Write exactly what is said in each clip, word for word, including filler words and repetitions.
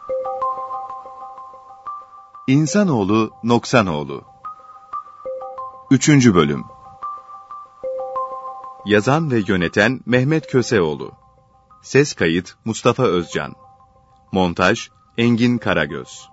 İnsanoğlu Noksanoğlu. Üçüncü bölüm. Yazan ve yöneten Mehmet Köseoğlu. Ses kayıt Mustafa Özcan. Montaj Engin Karagöz.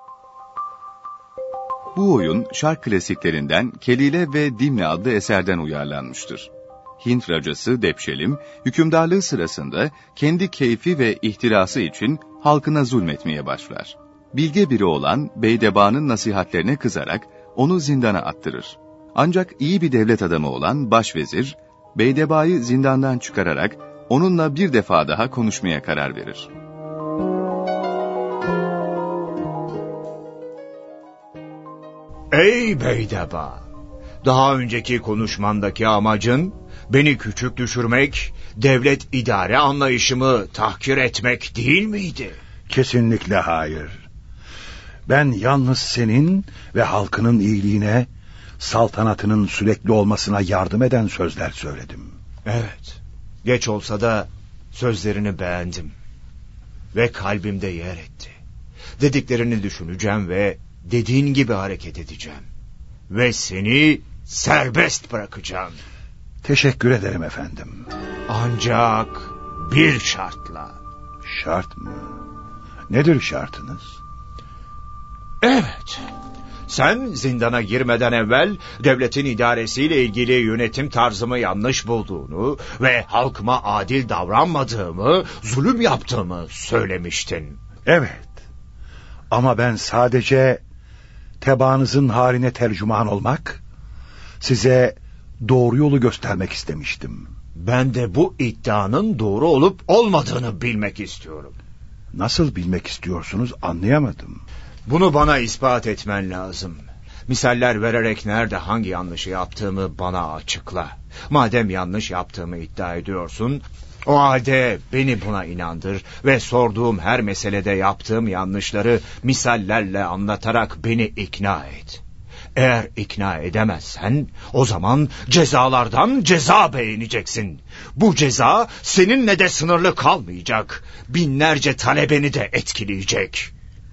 Bu oyun şark klasiklerinden Kelile ve Dimle adlı eserden uyarlanmıştır. Hint racası Depşelim, hükümdarlığı sırasında kendi keyfi ve ihtirası için halkına zulmetmeye başlar. Bilge biri olan Beydeba'nın nasihatlerine kızarak onu zindana attırır. Ancak iyi bir devlet adamı olan başvezir, Beydeba'yı zindandan çıkararak onunla bir defa daha konuşmaya karar verir. Ey Beydeba! Daha önceki konuşmandaki amacın beni küçük düşürmek, devlet idare anlayışımı tahkir etmek değil miydi? Kesinlikle hayır. Ben yalnız senin ve halkının iyiliğine, saltanatının sürekli olmasına yardım eden sözler söyledim. Evet, geç olsa da sözlerini beğendim ve kalbimde yer etti. Dediklerini düşüneceğim ve dediğin gibi hareket edeceğim. Ve seni serbest bırakacağım. Teşekkür ederim efendim. Ancak bir şartla. Şart mı? Nedir şartınız? Evet. Sen zindana girmeden evvel devletin idaresiyle ilgili yönetim tarzımı yanlış bulduğunu ve halkıma adil davranmadığımı, zulüm yaptığımı söylemiştin. Evet. Ama ben sadece tebaanızın haline tercüman olmak, size doğru yolu göstermek istemiştim. Ben de bu iddianın doğru olup olmadığını bilmek istiyorum. Nasıl bilmek istiyorsunuz anlayamadım. Bunu bana ispat etmen lazım. Misaller vererek nerede hangi yanlışı yaptığımı bana açıkla. Madem yanlış yaptığımı iddia ediyorsun, o halde beni buna inandır ve sorduğum her meselede yaptığım yanlışları misallerle anlatarak beni ikna et. Eğer ikna edemezsen, o zaman cezalardan ceza beğeneceksin. Bu ceza seninle de sınırlı kalmayacak. Binlerce talebeni de etkileyecek.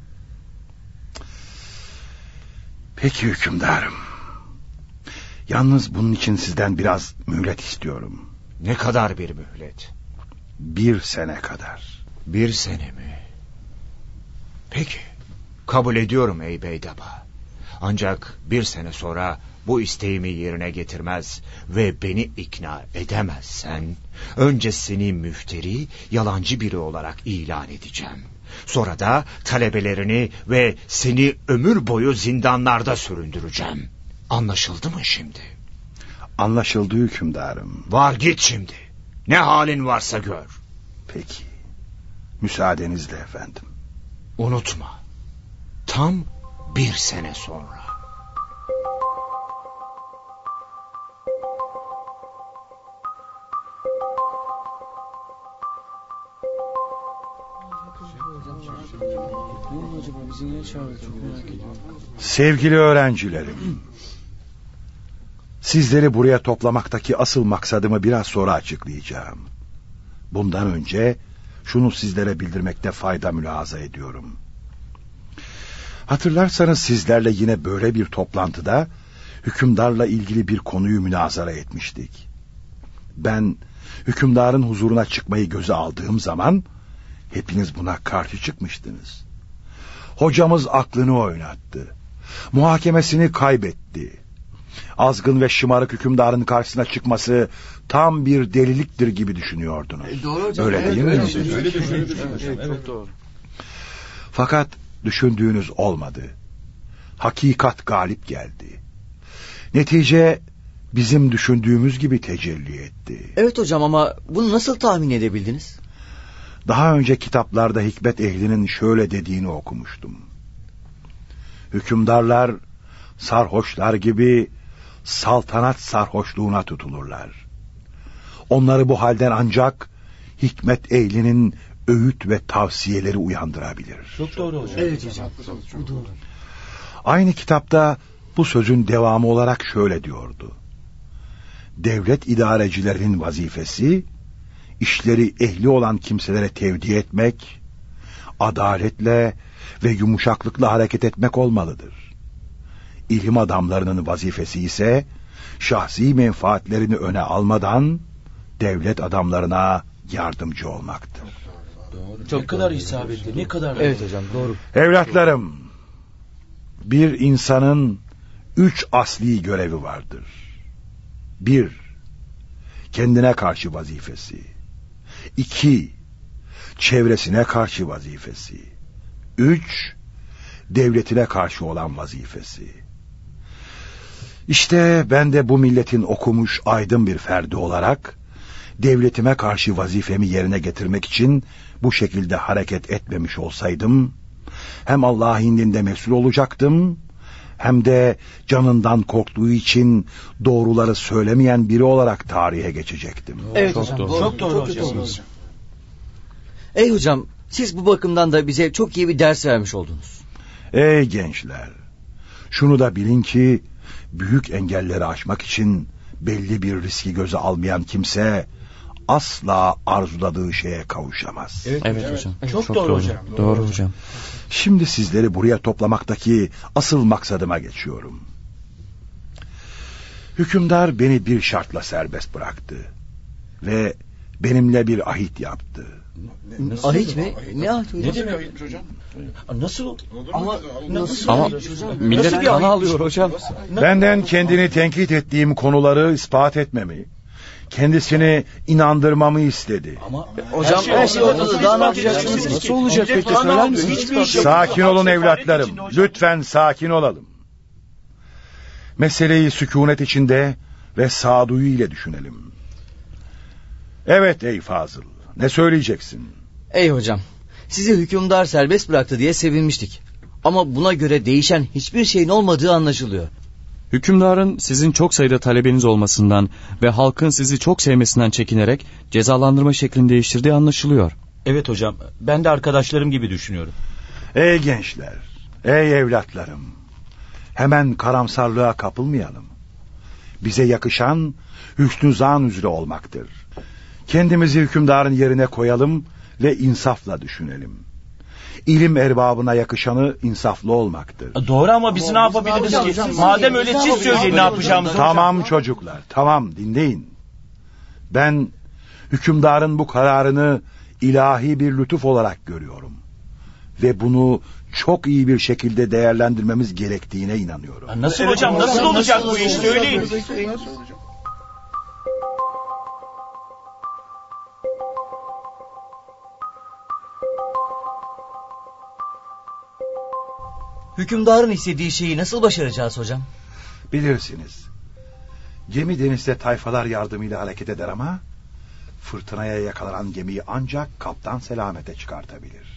Peki hükümdarım. Yalnız bunun için sizden biraz mühlet istiyorum. Ne kadar bir mühlet? Bir sene kadar. Bir sene mi? Peki, kabul ediyorum ey Beydeba. Ancak bir sene sonra bu isteğimi yerine getirmez ve beni ikna edemezsen, önce seni müfteri, yalancı biri olarak ilan edeceğim. Sonra da talebelerini ve seni ömür boyu zindanlarda süründüreceğim. Anlaşıldı mı şimdi? Anlaşıldı hükümdarım. Var git şimdi. Ne halin varsa gör. Peki. Müsaadenizle efendim. Unutma. Tam bir sene sonra. Sevgili öğrencilerim, sizleri buraya toplamaktaki asıl maksadımı biraz sonra açıklayacağım. Bundan önce şunu sizlere bildirmekte fayda mülahaza ediyorum. Hatırlarsanız sizlerle yine böyle bir toplantıda hükümdarla ilgili bir konuyu münazara etmiştik. Ben hükümdarın huzuruna çıkmayı göze aldığım zaman hepiniz buna karşı çıkmıştınız. Hocamız aklını oynattı. Muhakemesini kaybetti. Azgın ve şımarık hükümdarın karşısına çıkması tam bir deliliktir gibi düşünüyordunuz. E, doğru hocam. Öyle evet, değil öyle, mi? öyle, öyle düşündük. Evet, evet, çok doğru. Fakat düşündüğünüz olmadı. Hakikat galip geldi. Netice bizim düşündüğümüz gibi tecelli etti. Evet hocam, ama bunu nasıl tahmin edebildiniz? Daha önce kitaplarda hikmet ehlinin şöyle dediğini okumuştum. Hükümdarlar sarhoşlar gibi saltanat sarhoşluğuna tutulurlar. Onları bu halden ancak hikmet ehlinin öğüt ve tavsiyeleri uyandırabilir. Çok doğru hocam. Evet hocam. Bu doğru. Aynı kitapta bu sözün devamı olarak şöyle diyordu. Devlet idarecilerinin vazifesi, işleri ehli olan kimselere tevdi etmek, adaletle ve yumuşaklıkla hareket etmek olmalıdır. İlim adamlarının vazifesi ise şahsi menfaatlerini öne almadan devlet adamlarına yardımcı olmaktır. Doğru. Çok ne kadar isabetli, ne kadar... Evet hocam, doğru. Evlatlarım, bir insanın üç asli görevi vardır. Bir, kendine karşı vazifesi. İki, çevresine karşı vazifesi. Üç, devletine karşı olan vazifesi. İşte ben de bu milletin okumuş aydın bir ferdi olarak devletime karşı vazifemi yerine getirmek için bu şekilde hareket etmemiş olsaydım, hem Allah indinde mesul olacaktım, hem de canından korktuğu için doğruları söylemeyen biri olarak tarihe geçecektim. Evet çok hocam, doğru. doğru. Çok doğru Çok hocam. doğru. Ey hocam, siz bu bakımdan da bize çok iyi bir ders vermiş oldunuz. Ey gençler, şunu da bilin ki büyük engelleri aşmak için belli bir riski göze almayan kimse asla arzuladığı şeye kavuşamaz. Evet, Evet hocam. hocam. Çok, Çok doğru, doğru hocam. Doğru hocam. Şimdi sizleri buraya toplamaktaki asıl maksadıma geçiyorum. Hükümdar beni bir şartla serbest bıraktı ve benimle bir ahit yaptı. Nasıl Ahit oldu? mi? Ne ahit hocam? Ne demek hocam? Nasıl oldu? Ama nasıl Ama olacak hocam? millet Nasıl bir kan ahit? alıyor hocam. Benden kendini tenkit ettiğim konuları ispat etmemi, kendisini inandırmamı istedi. Ama Hocam her şey ortada, daha ne yapacaksınız? Nasıl olacak peki, söyler misiniz? Hiçbir şey Sakin olun evlatlarım. Lütfen sakin olalım. Meseleyi sükunet içinde ve sağduyu ile düşünelim. Evet ey Fazıl, ne söyleyeceksin? Ey hocam, sizi hükümdar serbest bıraktı diye sevinmiştik. Ama buna göre değişen hiçbir şeyin olmadığı anlaşılıyor. Hükümdarın sizin çok sayıda talebeniz olmasından ve halkın sizi çok sevmesinden çekinerek cezalandırma şeklini değiştirdiği anlaşılıyor. Evet hocam, ben de arkadaşlarım gibi düşünüyorum. Ey gençler, ey evlatlarım, hemen karamsarlığa kapılmayalım. Bize yakışan hüsnü zan üzere olmaktır. Kendimizi hükümdarın yerine koyalım ve insafla düşünelim. İlim erbabına yakışanı insaflı olmaktır. Doğru ama biz ne yapabiliriz ki? Madem öyle siz söyleyin ne yapacağımızı. Tamam çocuklar, tamam dinleyin. Ben hükümdarın bu kararını ilahi bir lütuf olarak görüyorum. Ve bunu çok iyi bir şekilde değerlendirmemiz gerektiğine inanıyorum. Nasıl hocam, nasıl olacak bu iş, söyleyin. Hükümdarın istediği şeyi nasıl başaracağız hocam? Bilirsiniz, gemi denizde tayfalar yardımıyla hareket eder ama fırtınaya yakalanan gemiyi ancak kaptan selamete çıkartabilir.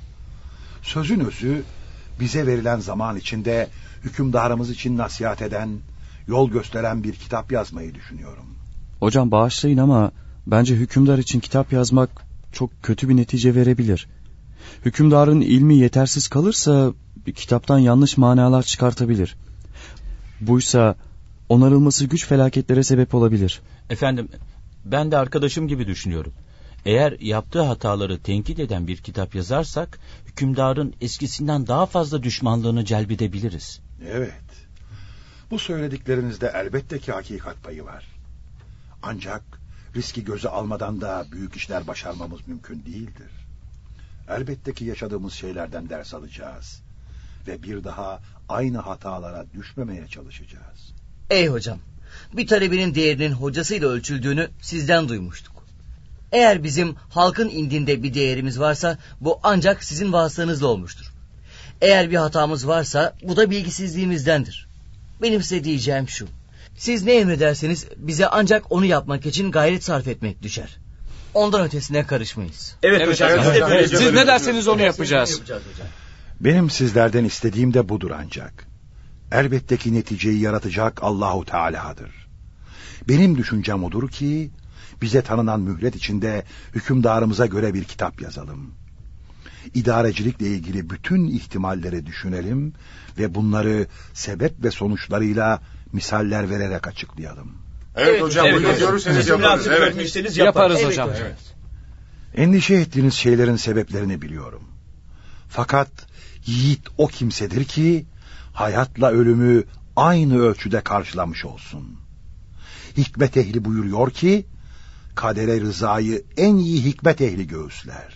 Sözün özü, bize verilen zaman içinde hükümdarımız için nasihat eden, yol gösteren bir kitap yazmayı düşünüyorum. Hocam bağışlayın ama bence hükümdar için kitap yazmak çok kötü bir netice verebilir. Hükümdarın ilmi yetersiz kalırsa bir kitaptan yanlış manalar çıkartabilir. Buysa onarılması güç felaketlere sebep olabilir. Efendim, ben de arkadaşım gibi düşünüyorum. Eğer yaptığı hataları tenkit eden bir kitap yazarsak, hükümdarın eskisinden daha fazla düşmanlığını celbedebiliriz. Evet, bu söylediklerinizde elbette ki hakikat payı var. Ancak riski göze almadan da büyük işler başarmamız mümkün değildir. Elbette ki yaşadığımız şeylerden ders alacağız ve bir daha aynı hatalara düşmemeye çalışacağız. Ey hocam, bir talebinin değerinin hocasıyla ölçüldüğünü sizden duymuştuk. Eğer bizim halkın indinde bir değerimiz varsa bu ancak sizin vasıtanızla olmuştur. Eğer bir hatamız varsa bu da bilgisizliğimizdendir. Benim size diyeceğim şu: siz ne emrederseniz bize ancak onu yapmak için gayret sarf etmek düşer. Ondan ötesine karışmayız. Evet, evet hocam, biz de böyle Siz ne derseniz onu yapacağız. Benim sizlerden istediğim de budur ancak. Elbette ki neticeyi yaratacak Allahu Teala'dır. Benim düşüncem odur ki bize tanınan mühlet içinde hükümdarımıza göre bir kitap yazalım. İdarecilikle ilgili bütün ihtimalleri düşünelim ve bunları sebep ve sonuçlarıyla misaller vererek açıklayalım. Evet hocam, evet, bunu evet. görürseniz Siz yaparız. münasip Evet. görmüşseniz Yaparız yaparız hocam. Evet. Endişe ettiğiniz şeylerin sebeplerini biliyorum. Fakat yiğit o kimsedir ki hayatla ölümü aynı ölçüde karşılamış olsun. Hikmet ehli buyuruyor ki kadere rızayı en iyi hikmet ehli göğüsler.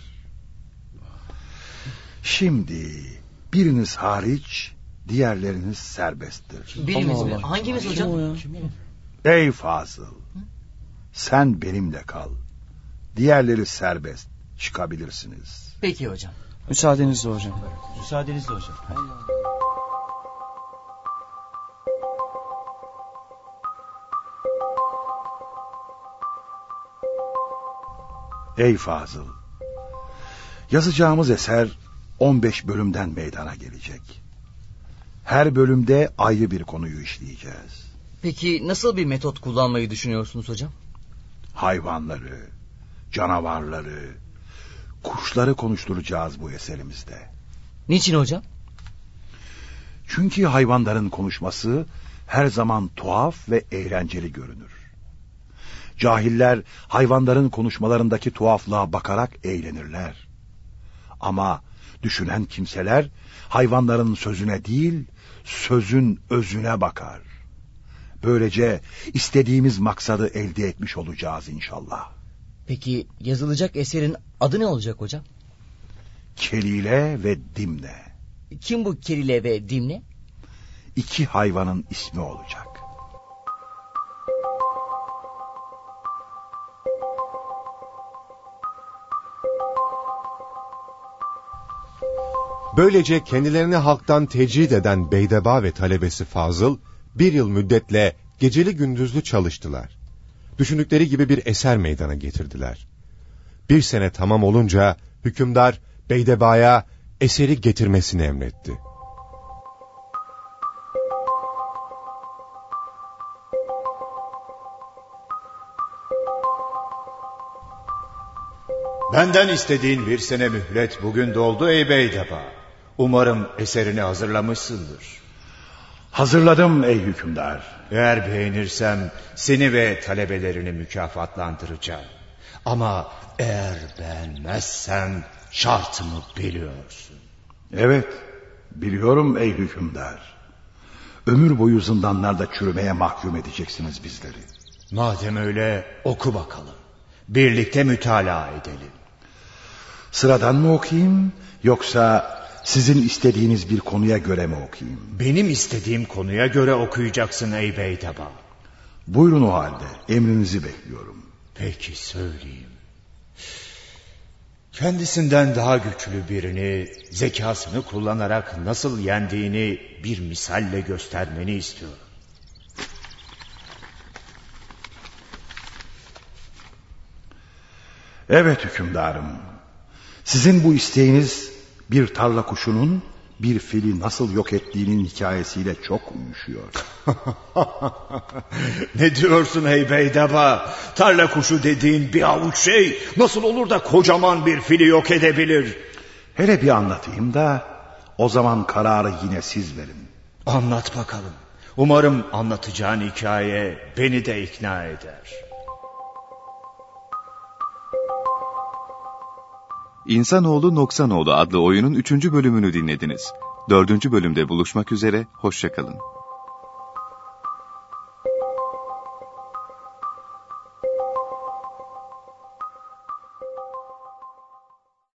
Şimdi biriniz hariç diğerleriniz serbesttir. Birimiz mi? Hangimiz hocam? Ey Fazıl, sen benimle kal. Diğerleri serbest, çıkabilirsiniz. Peki hocam. Müsaadenizle hocam. Müsaadenizle hocam. Ey Fazıl, yazacağımız eser on beş bölümden meydana gelecek. Her bölümde ayrı bir konuyu işleyeceğiz. Peki nasıl bir metot kullanmayı düşünüyorsunuz hocam? Hayvanları, canavarları, kuşları konuşturacağız bu eserimizde. Niçin hocam? Çünkü hayvanların konuşması her zaman tuhaf ve eğlenceli görünür. Cahiller hayvanların konuşmalarındaki tuhaflığa bakarak eğlenirler. Ama düşünen kimseler hayvanların sözüne değil, sözün özüne bakar. Böylece istediğimiz maksadı elde etmiş olacağız inşallah. Peki yazılacak eserin adı ne olacak hocam? Kelile ve Dimne. Kim bu Kelile ve Dimne? İki hayvanın ismi olacak. Böylece kendilerini halktan tecrid eden Beydeba ve talebesi Fazıl, bir yıl müddetle geceli gündüzlü çalıştılar. Düşündükleri gibi bir eser meydana getirdiler. Bir sene tamam olunca hükümdar Beydeba'ya eseri getirmesini emretti. Benden istediğin bir sene mühlet bugün doldu ey Beydeba. Umarım eserini hazırlamışsındır. Hazırladım ey hükümdar. Eğer beğenirsem seni ve talebelerini mükafatlandıracağım. Ama eğer beğenmezsem şartımı biliyorsun. Evet, biliyorum ey hükümdar. Ömür boyu zindanlarda çürümeye mahkum edeceksiniz bizleri. Madem öyle oku bakalım. Birlikte mütalaa edelim. Sıradan mı okuyayım yoksa sizin istediğiniz bir konuya göre mi okuyayım? Benim istediğim konuya göre okuyacaksın ey Beydeba. Buyurun o halde, emrinizi bekliyorum. Peki söyleyeyim. Kendisinden daha güçlü birini zekasını kullanarak nasıl yendiğini bir misalle göstermeni istiyorum. Evet hükümdarım. Sizin bu isteğiniz bir tarla kuşunun bir fili nasıl yok ettiğinin hikayesiyle çok uyuşuyor. Ne diyorsun ey Beydeba? Tarla kuşu dediğin bir avuç şey nasıl olur da kocaman bir fili yok edebilir? Hele bir anlatayım da o zaman kararı yine siz verin. Anlat bakalım. Umarım anlatacağın hikaye beni de ikna eder. İnsanoğlu Noksanoğlu adlı oyunun üçüncü bölümünü dinlediniz. Dördüncü bölümde buluşmak üzere, hoşça kalın.